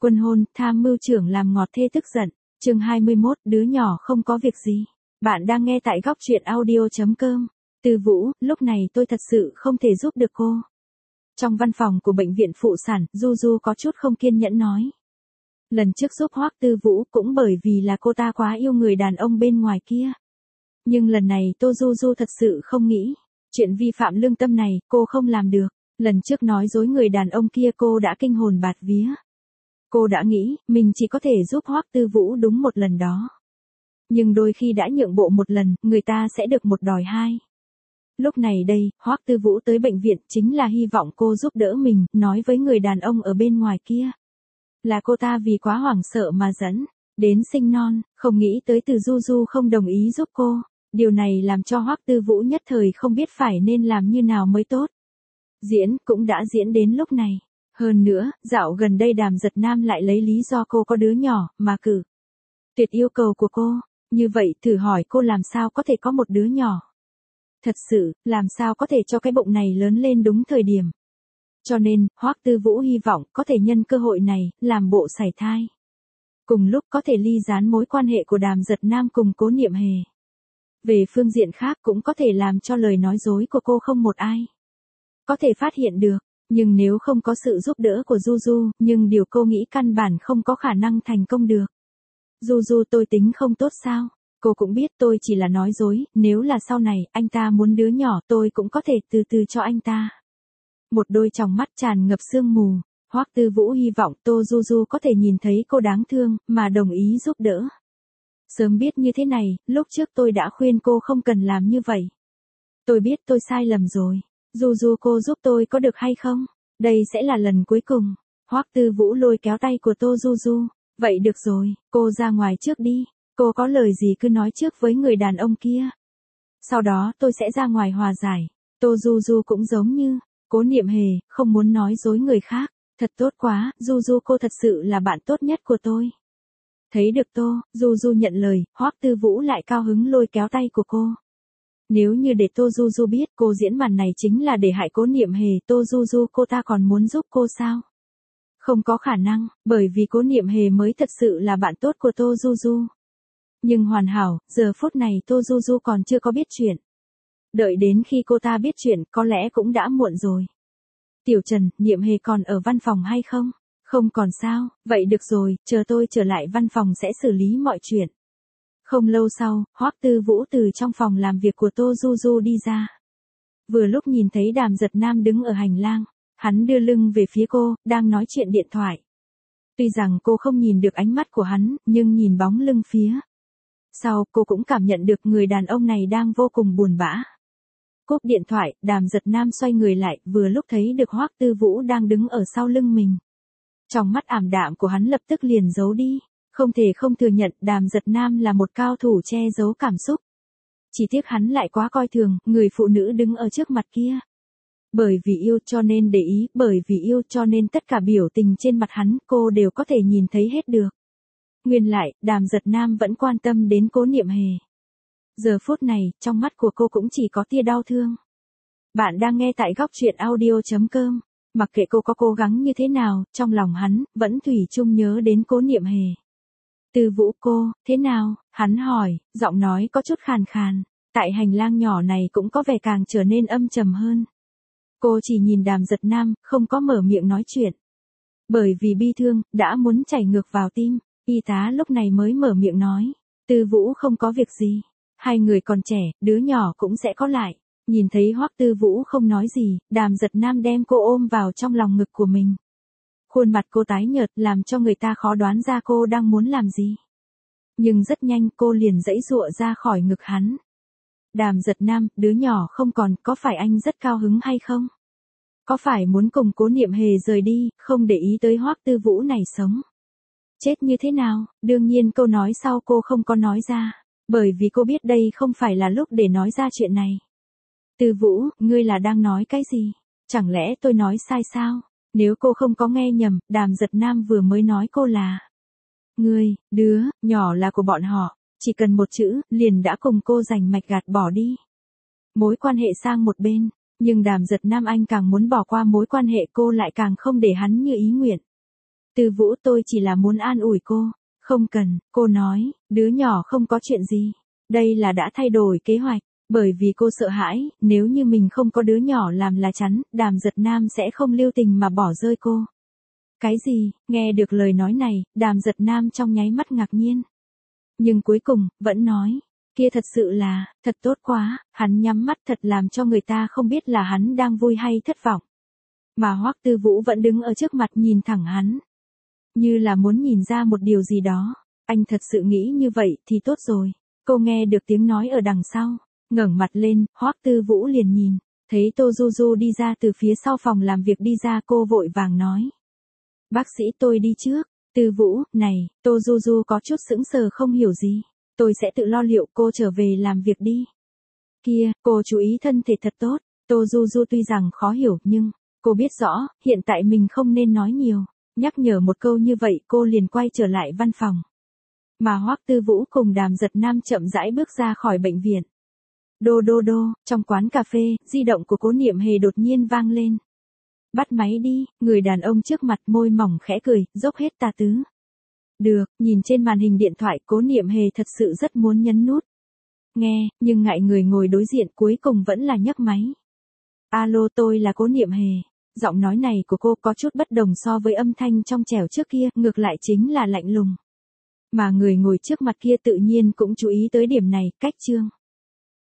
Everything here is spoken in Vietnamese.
Quân hôn, tham mưu trưởng làm ngọt thê tức giận. Chương 21, đứa nhỏ không có việc gì. Bạn đang nghe tại góc truyện audio.com. Từ Vũ, lúc này tôi thật sự không thể giúp được cô. Trong văn phòng của bệnh viện phụ sản, Du Du có chút không kiên nhẫn nói. Lần trước giúp Hoắc Tư Vũ cũng bởi vì là cô ta quá yêu người đàn ông bên ngoài kia. Nhưng lần này Tô Du Du thật sự không nghĩ. Chuyện vi phạm lương tâm này, cô không làm được. Lần trước nói dối người đàn ông kia cô đã kinh hồn bạt vía. Cô đã nghĩ, mình chỉ có thể giúp Hoắc Tư Vũ đúng một lần đó. Nhưng đôi khi đã nhượng bộ một lần, người ta sẽ được một đòi hai. Lúc này đây, Hoắc Tư Vũ tới bệnh viện chính là hy vọng cô giúp đỡ mình, nói với người đàn ông ở bên ngoài kia. Là cô ta vì quá hoảng sợ mà dẫn đến sinh non, không nghĩ tới Từ Du Du không đồng ý giúp cô. Điều này làm cho Hoắc Tư Vũ nhất thời không biết phải nên làm như nào mới tốt. Diễn cũng đã diễn đến lúc này. Hơn nữa, dạo gần đây Đàm Giật Nam lại lấy lý do cô có đứa nhỏ, mà cử tuyệt yêu cầu của cô. Như vậy thử hỏi cô làm sao có thể có một đứa nhỏ. Thật sự, làm sao có thể cho cái bụng này lớn lên đúng thời điểm. Cho nên, Hoắc Tư Vũ hy vọng có thể nhân cơ hội này, làm bộ sảy thai. Cùng lúc có thể ly gián mối quan hệ của Đàm Giật Nam cùng Cố Niệm Hề. Về phương diện khác cũng có thể làm cho lời nói dối của cô không một ai có thể phát hiện được. Nhưng nếu không có sự giúp đỡ của Du Du, nhưng điều cô nghĩ căn bản không có khả năng thành công được. Du Du, tôi tính không tốt sao? Cô cũng biết tôi chỉ là nói dối, nếu là sau này anh ta muốn đứa nhỏ tôi cũng có thể từ từ cho anh ta. Một đôi tròng mắt tràn ngập sương mù, Hoắc Tư Vũ hy vọng Tô Du Du có thể nhìn thấy cô đáng thương, mà đồng ý giúp đỡ. Sớm biết như thế này, lúc trước tôi đã khuyên cô không cần làm như vậy. Tôi biết tôi sai lầm rồi. Du Du, cô giúp tôi có được hay không? Đây sẽ là lần cuối cùng. Hoắc Tư Vũ lôi kéo tay của Tô Du Du. Vậy được rồi, cô ra ngoài trước đi. Cô có lời gì cứ nói trước với người đàn ông kia. Sau đó tôi sẽ ra ngoài hòa giải. Tô Du Du cũng giống như Cố Niệm Hề, không muốn nói dối người khác. Thật tốt quá, Du Du, cô thật sự là bạn tốt nhất của tôi. Thấy được Tô Du Du nhận lời, Hoắc Tư Vũ lại cao hứng lôi kéo tay của cô. Nếu như để Tô Du Du biết cô diễn màn này chính là để hại Cố Niệm Hề, Tô Du Du cô ta còn muốn giúp cô sao? Không có khả năng, bởi vì Cố Niệm Hề mới thật sự là bạn tốt của Tô Du Du. Nhưng hoàn hảo, giờ phút này Tô Du Du còn chưa có biết chuyện. Đợi đến khi cô ta biết chuyện, có lẽ cũng đã muộn rồi. Tiểu Trần, Niệm Hề còn ở văn phòng hay không? Không còn sao, vậy được rồi, chờ tôi trở lại văn phòng sẽ xử lý mọi chuyện. Không lâu sau, Hoắc Tư Vũ từ trong phòng làm việc của Tô Du Du đi ra. Vừa lúc nhìn thấy Đàm Giật Nam đứng ở hành lang, hắn đưa lưng về phía cô, đang nói chuyện điện thoại. Tuy rằng cô không nhìn được ánh mắt của hắn, nhưng nhìn bóng lưng phía sau, cô cũng cảm nhận được người đàn ông này đang vô cùng buồn bã. Cúp điện thoại, Đàm Giật Nam xoay người lại, vừa lúc thấy được Hoắc Tư Vũ đang đứng ở sau lưng mình. Trong mắt ảm đạm của hắn lập tức liền giấu đi. Không thể không thừa nhận Đàm Giật Nam là một cao thủ che giấu cảm xúc. Chỉ tiếc hắn lại quá coi thường người phụ nữ đứng ở trước mặt kia. Bởi vì yêu cho nên để ý, bởi vì yêu cho nên tất cả biểu tình trên mặt hắn cô đều có thể nhìn thấy hết được. Nguyên lại, Đàm Giật Nam vẫn quan tâm đến Cố Niệm Hề. Giờ phút này, trong mắt của cô cũng chỉ có tia đau thương. Bạn đang nghe tại góc truyện audio.com. Mặc kệ cô có cố gắng như thế nào, trong lòng hắn vẫn thủy chung nhớ đến Cố Niệm Hề. Tư Vũ, cô, thế nào? Hắn hỏi, giọng nói có chút khàn khàn. Tại hành lang nhỏ này cũng có vẻ càng trở nên âm trầm hơn. Cô chỉ nhìn Đàm Giật Nam, không có mở miệng nói chuyện. Bởi vì bi thương, đã muốn chảy ngược vào tim, y tá lúc này mới mở miệng nói. Tư Vũ không có việc gì. Hai người còn trẻ, đứa nhỏ cũng sẽ có lại. Nhìn thấy Hoắc Tư Vũ không nói gì, Đàm Giật Nam đem cô ôm vào trong lòng ngực của mình. Khuôn mặt cô tái nhợt làm cho người ta khó đoán ra cô đang muốn làm gì. Nhưng rất nhanh cô liền giãy giụa ra khỏi ngực hắn. Đàm Giật Nam, đứa nhỏ không còn, có phải anh rất cao hứng hay không? Có phải muốn cùng Cố Niệm Hề rời đi, không để ý tới Hoắc Tư Vũ này sống? Chết như thế nào? Đương nhiên câu nói sau cô không có nói ra, bởi vì cô biết đây không phải là lúc để nói ra chuyện này. Tư Vũ, ngươi là đang nói cái gì? Chẳng lẽ tôi nói sai sao? Nếu cô không có nghe nhầm, Đàm Giật Nam vừa mới nói cô là ngươi, đứa nhỏ là của bọn họ, chỉ cần một chữ, liền đã cùng cô giành mạch gạt bỏ đi mối quan hệ sang một bên, nhưng Đàm Giật Nam anh càng muốn bỏ qua mối quan hệ cô lại càng không để hắn như ý nguyện. Từ Vũ tôi chỉ là muốn an ủi cô. Không cần, cô nói, đứa nhỏ không có chuyện gì. Đây là đã thay đổi kế hoạch. Bởi vì cô sợ hãi, nếu như mình không có đứa nhỏ làm lá chắn, Đàm Giật Nam sẽ không lưu tình mà bỏ rơi cô. Cái gì? Nghe được lời nói này, Đàm Giật Nam trong nháy mắt ngạc nhiên. Nhưng cuối cùng, vẫn nói. Kia thật sự là, thật tốt quá, hắn nhắm mắt thật làm cho người ta không biết là hắn đang vui hay thất vọng. Mà Hoắc Tư Vũ vẫn đứng ở trước mặt nhìn thẳng hắn. Như là muốn nhìn ra một điều gì đó. Anh thật sự nghĩ như vậy thì tốt rồi. Cô nghe được tiếng nói ở đằng sau. Ngẩng mặt lên, Hoắc Tư Vũ liền nhìn. Thấy Tô Du Du đi ra từ phía sau phòng làm việc đi ra, cô vội vàng nói. Bác sĩ tôi đi trước. Tư Vũ, này, Tô Du Du có chút sững sờ không hiểu gì. Tôi sẽ tự lo liệu, cô trở về làm việc đi. Kia, cô chú ý thân thể thật tốt. Tô Du Du tuy rằng khó hiểu nhưng, cô biết rõ, hiện tại mình không nên nói nhiều. Nhắc nhở một câu như vậy cô liền quay trở lại văn phòng. Mà Hoắc Tư Vũ cùng Đàm Giật Nam chậm rãi bước ra khỏi bệnh viện. Đô đô đô, trong quán cà phê, di động của Cố Niệm Hề đột nhiên vang lên. Bắt máy đi, người đàn ông trước mặt môi mỏng khẽ cười, dốc hết tà tứ. Được, nhìn trên màn hình điện thoại Cố Niệm Hề thật sự rất muốn nhấn nút. Nghe, nhưng ngại người ngồi đối diện cuối cùng vẫn là nhấc máy. Alo, tôi là Cố Niệm Hề. Giọng nói này của cô có chút bất đồng so với âm thanh trong trẻo trước kia, ngược lại chính là lạnh lùng. Mà người ngồi trước mặt kia tự nhiên cũng chú ý tới điểm này, cách chương.